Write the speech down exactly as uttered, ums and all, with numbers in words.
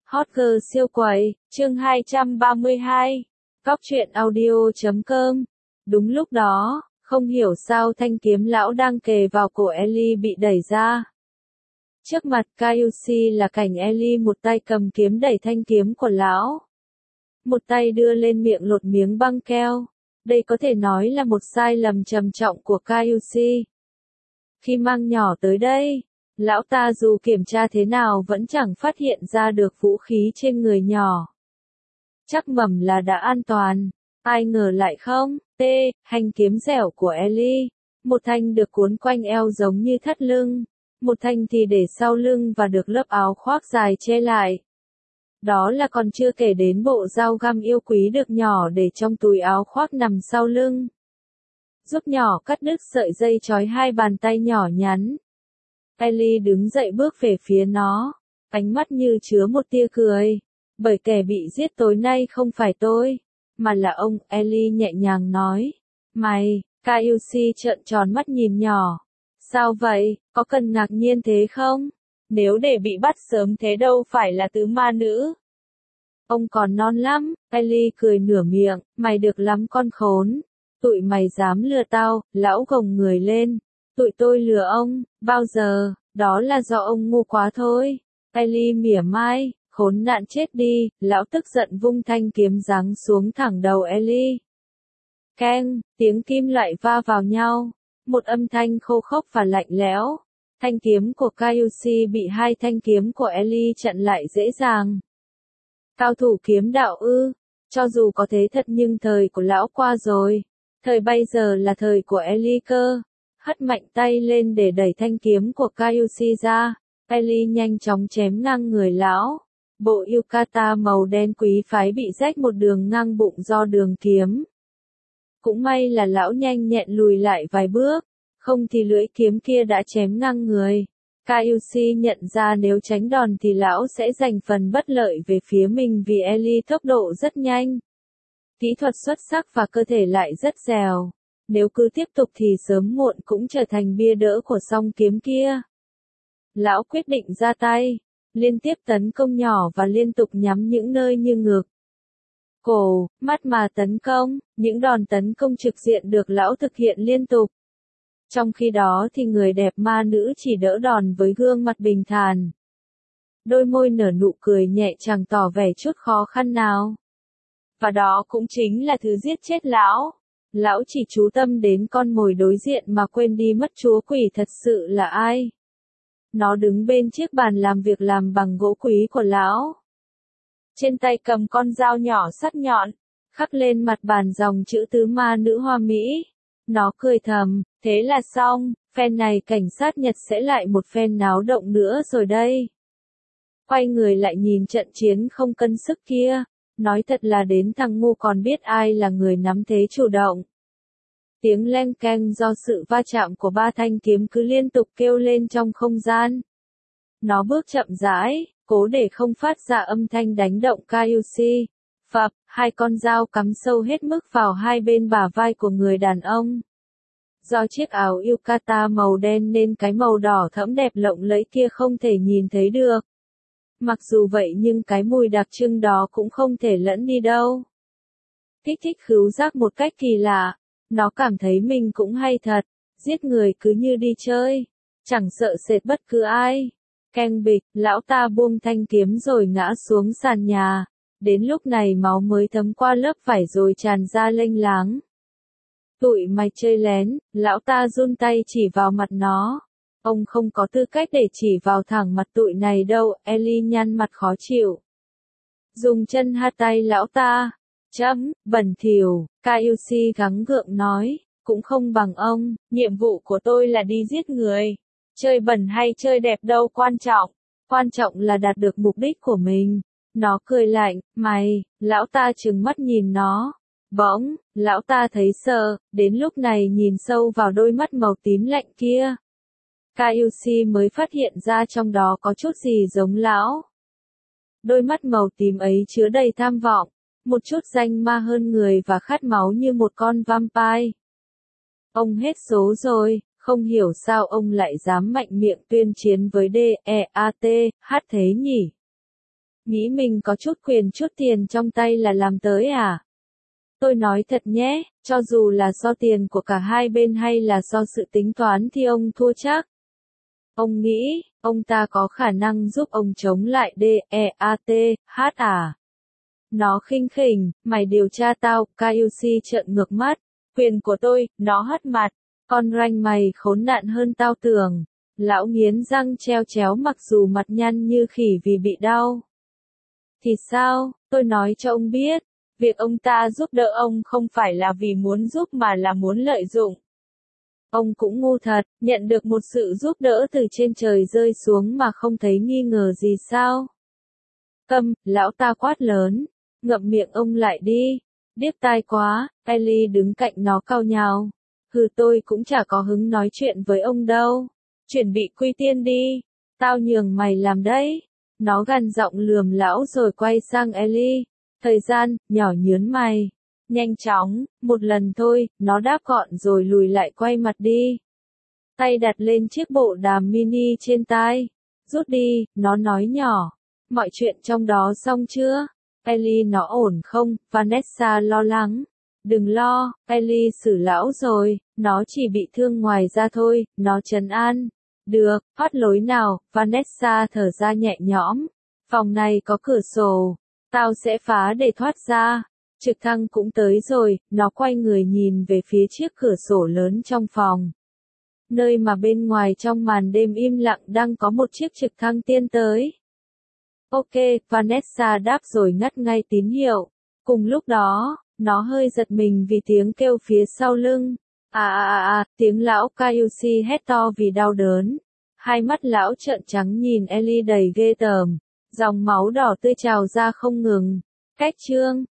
Hot girl siêu quầy, chương hai trăm ba mươi hai. Cóc truyện audio chấm com. Đúng lúc đó, không hiểu sao thanh kiếm lão đang kề vào cổ Ellie bị đẩy ra. Trước mặt Kyuushi là cảnh Ellie một tay cầm kiếm đẩy thanh kiếm của lão. Một tay đưa lên miệng lột miếng băng keo. Đây có thể nói là một sai lầm trầm trọng của Kyuushi. Khi mang nhỏ tới đây, lão ta dù kiểm tra thế nào vẫn chẳng phát hiện ra được vũ khí trên người nhỏ. Chắc mẩm là đã an toàn, ai ngờ lại không. T. Hành kiếm dẻo của Ellie. Một thanh được cuốn quanh eo giống như thắt lưng, một thanh thì để sau lưng và được lớp áo khoác dài che lại. Đó là còn chưa kể đến bộ dao găm yêu quý được nhỏ để trong túi áo khoác nằm sau lưng, giúp nhỏ cắt đứt sợi dây trói hai bàn tay nhỏ nhắn. Ellie đứng dậy bước về phía nó, ánh mắt như chứa một tia cười. Bởi kẻ bị giết tối nay không phải tôi, mà là ông, Ellie nhẹ nhàng nói. Mày, Kyuushi trợn tròn mắt nhìn nhỏ. Sao vậy, có cần ngạc nhiên thế không? Nếu để bị bắt sớm thế đâu phải là tứ ma nữ. Ông còn non lắm, Ellie cười nửa miệng, mày được lắm con khốn. Tụi mày dám lừa tao, lão gồng người lên. Tụi tôi lừa ông, bao giờ, đó là do ông ngu quá thôi. Ellie mỉa mai, khốn nạn chết đi, lão tức giận vung thanh kiếm giáng xuống thẳng đầu Ellie. Keng, tiếng kim loại va vào nhau, một âm thanh khô khốc và lạnh lẽo. Thanh kiếm của Kyuushi bị hai thanh kiếm của Ellie chặn lại dễ dàng. Cao thủ kiếm đạo ư, cho dù có thế thật nhưng thời của lão qua rồi. Thời bây giờ là thời của Ellie cơ. Hất mạnh tay lên để đẩy thanh kiếm của Kyuushi ra. Ellie nhanh chóng chém ngang người lão. Bộ yukata màu đen quý phái bị rách một đường ngang bụng do đường kiếm. Cũng may là lão nhanh nhẹn lùi lại vài bước, không thì lưỡi kiếm kia đã chém ngang người. Kyuushi nhận ra nếu tránh đòn thì lão sẽ giành phần bất lợi về phía mình vì Ellie tốc độ rất nhanh. Kỹ thuật xuất sắc và cơ thể lại rất dẻo. Nếu cứ tiếp tục thì sớm muộn cũng trở thành bia đỡ của song kiếm kia. Lão quyết định ra tay, liên tiếp tấn công nhỏ và liên tục nhắm những nơi như ngực, cổ, mắt mà tấn công. Những đòn tấn công trực diện được lão thực hiện liên tục. Trong khi đó thì người đẹp ma nữ chỉ đỡ đòn với gương mặt bình thản. Đôi môi nở nụ cười nhẹ chẳng tỏ vẻ chút khó khăn nào. Và đó cũng chính là thứ giết chết lão. Lão chỉ chú tâm đến con mồi đối diện mà quên đi mất chúa quỷ thật sự là ai. Nó đứng bên chiếc bàn làm việc làm bằng gỗ quý của lão. Trên tay cầm con dao nhỏ sắc nhọn, khắc lên mặt bàn dòng chữ tứ ma nữ hoa mỹ. Nó cười thầm, thế là xong, phen này cảnh sát Nhật sẽ lại một phen náo động nữa rồi đây. Quay người lại nhìn trận chiến không cân sức kia, nói thật là đến thằng ngu còn biết ai là người nắm thế chủ động. Tiếng leng keng do sự va chạm của ba thanh kiếm cứ liên tục kêu lên trong không gian. Nó bước chậm rãi, cố để không phát ra âm thanh đánh động Kyuushi. Phập, hai con dao cắm sâu hết mức vào hai bên bả vai của người đàn ông. Do chiếc áo yukata màu đen nên cái màu đỏ thẫm đẹp lộng lẫy kia không thể nhìn thấy được. Mặc dù vậy nhưng cái mùi đặc trưng đó cũng không thể lẫn đi đâu. Kích thích khứu giác một cách kỳ lạ. Nó cảm thấy mình cũng hay thật, giết người cứ như đi chơi, chẳng sợ sệt bất cứ ai. Keng bịch, lão ta buông thanh kiếm rồi ngã xuống sàn nhà. Đến lúc này máu mới thấm qua lớp vải rồi tràn ra lênh láng. Tụi mày chơi lén, lão ta run tay chỉ vào mặt nó. Ông không có tư cách để chỉ vào thẳng mặt tụi này đâu, Ellie nhăn mặt khó chịu. Dùng chân hất tay lão ta. Chấm, bẩn thỉu, Kyuushi gắng gượng nói, cũng không bằng ông, nhiệm vụ của tôi là đi giết người. Chơi bẩn hay chơi đẹp đâu quan trọng, quan trọng là đạt được mục đích của mình. Nó cười lạnh, mày, lão ta trừng mắt nhìn nó. Bỗng, lão ta thấy sợ, đến lúc này nhìn sâu vào đôi mắt màu tím lạnh kia. Kyuushi mới phát hiện ra trong đó có chút gì giống lão. Đôi mắt màu tím ấy chứa đầy tham vọng, một chút danh ma hơn người và khát máu như một con vampire. Ông hết số rồi, không hiểu sao ông lại dám mạnh miệng tuyên chiến với D E A T H thế nhỉ? Nghĩ mình có chút quyền chút tiền trong tay là làm tới à? Tôi nói thật nhé, cho dù là so tiền của cả hai bên hay là so sự tính toán thì ông thua chắc. Ông nghĩ, ông ta có khả năng giúp ông chống lại đê e a tê hát à? Nó khinh khỉnh, mày điều tra tao, Caiusi trợn ngược mắt. Quyền của tôi, nó hất mặt. Con ranh mày khốn nạn hơn tao tưởng. Lão nghiến răng treo chéo mặc dù mặt nhăn như khỉ vì bị đau. Thì sao, tôi nói cho ông biết. Việc ông ta giúp đỡ ông không phải là vì muốn giúp mà là muốn lợi dụng. Ông cũng ngu thật, nhận được một sự giúp đỡ từ trên trời rơi xuống mà không thấy nghi ngờ gì sao? Câm, lão ta quát lớn. Ngậm miệng ông lại đi. Điếc tai quá, Ellie đứng cạnh nó cau nhào. Hừ, tôi cũng chả có hứng nói chuyện với ông đâu. Chuẩn bị quy tiên đi. Tao nhường mày làm đấy. Nó gằn giọng lườm lão rồi quay sang Ellie. Thời gian, nhỏ nhướn mày. Nhanh chóng, một lần thôi, nó đáp gọn rồi lùi lại quay mặt đi. Tay đặt lên chiếc bộ đàm mini trên tai. Rút đi, nó nói nhỏ. Mọi chuyện trong đó xong chưa? Ellie nó ổn không? Vanessa lo lắng. Đừng lo, Ellie xử lão rồi, nó chỉ bị thương ngoài da thôi, nó trấn an. Được, thoát lối nào, Vanessa thở ra nhẹ nhõm. Phòng này có cửa sổ. Tao sẽ phá để thoát ra. Trực thăng cũng tới rồi, nó quay người nhìn về phía chiếc cửa sổ lớn trong phòng. Nơi mà bên ngoài trong màn đêm im lặng đang có một chiếc trực thăng tiến tới. Ok, Vanessa đáp rồi ngắt ngay tín hiệu. Cùng lúc đó, nó hơi giật mình vì tiếng kêu phía sau lưng. À à à à, tiếng lão Caiusi hét to vì đau đớn. Hai mắt lão trợn trắng nhìn Ellie đầy ghê tởm. Dòng máu đỏ tươi trào ra không ngừng. Cách chương